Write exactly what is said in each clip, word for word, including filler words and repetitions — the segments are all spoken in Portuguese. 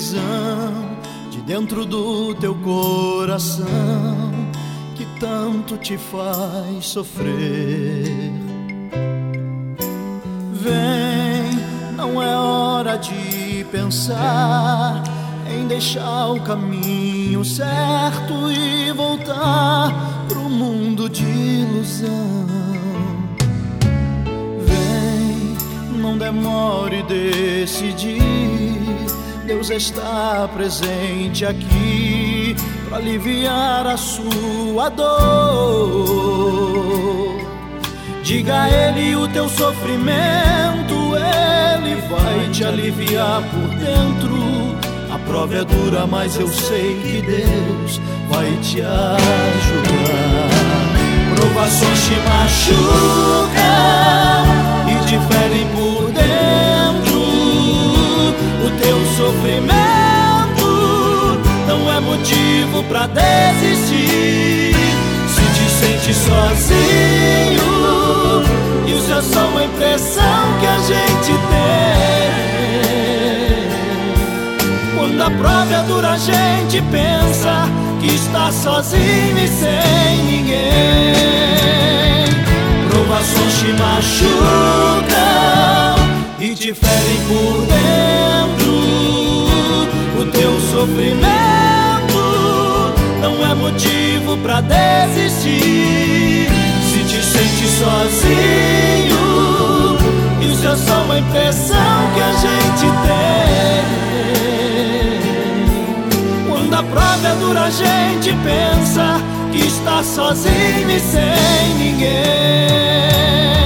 ilusão de dentro do teu coração que tanto te faz sofrer. Vem, não é hora de pensar em deixar o caminho certo e voltar pro mundo de ilusão. Vem, não demore decidir, Deus está presente aqui para aliviar a sua dor. Diga a Ele o teu sofrimento, Ele vai te aliviar por dentro. A prova é dura, mas eu sei que Deus vai te ajudar. Provações te machucam e te ferem por dentro. O teu sofrimento não é motivo pra desistir. Se te sente sozinho, isso é só uma impressão que a gente tem. Quando a prova é dura, a gente pensa que está sozinho e sem ninguém. Provações te machucam e te ferem por dentro. O teu sofrimento não é motivo pra desistir. Se te sente sozinho, isso é só uma impressão que a gente tem. Quando a prova é dura, a gente pensa que está sozinho e sem ninguém.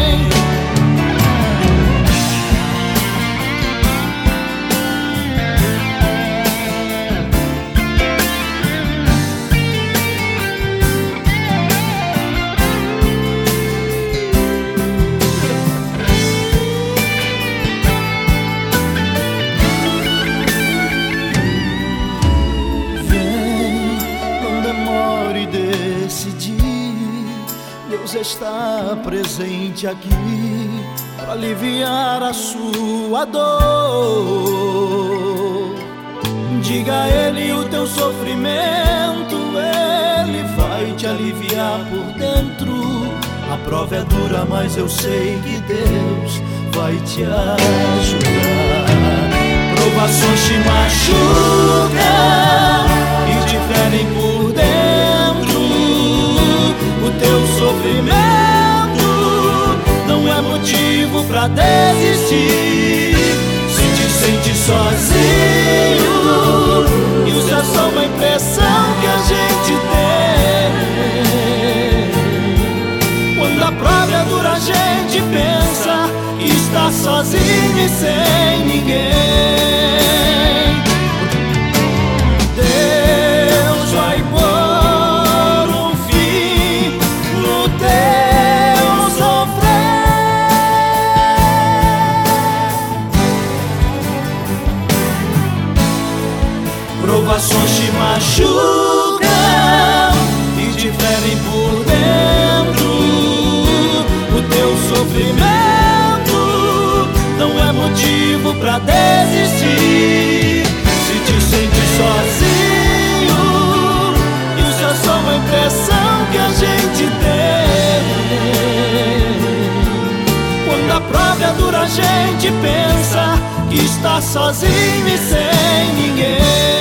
Deus está presente aqui para aliviar a sua dor. Diga a Ele o teu sofrimento, Ele vai te aliviar por dentro. A prova é dura, mas eu sei que Deus vai te ajudar. Provações te machucam e te ferem por dentro. O teu sofrimento não é motivo pra desistir. Se te sente sozinho, isso é só uma impressão que a gente tem. Quando a prova é dura, a gente pensa que está sozinho e sem ninguém. Deus vai pôr um fim no teu sofrer. Provações te machucam e te ferem por dentro. O teu sofrimento não é motivo pra desistir. Se te sente sozinho, isso é só uma impressão que a gente tem. Quando a prova é dura, a gente pensa que está sozinho e sem ninguém.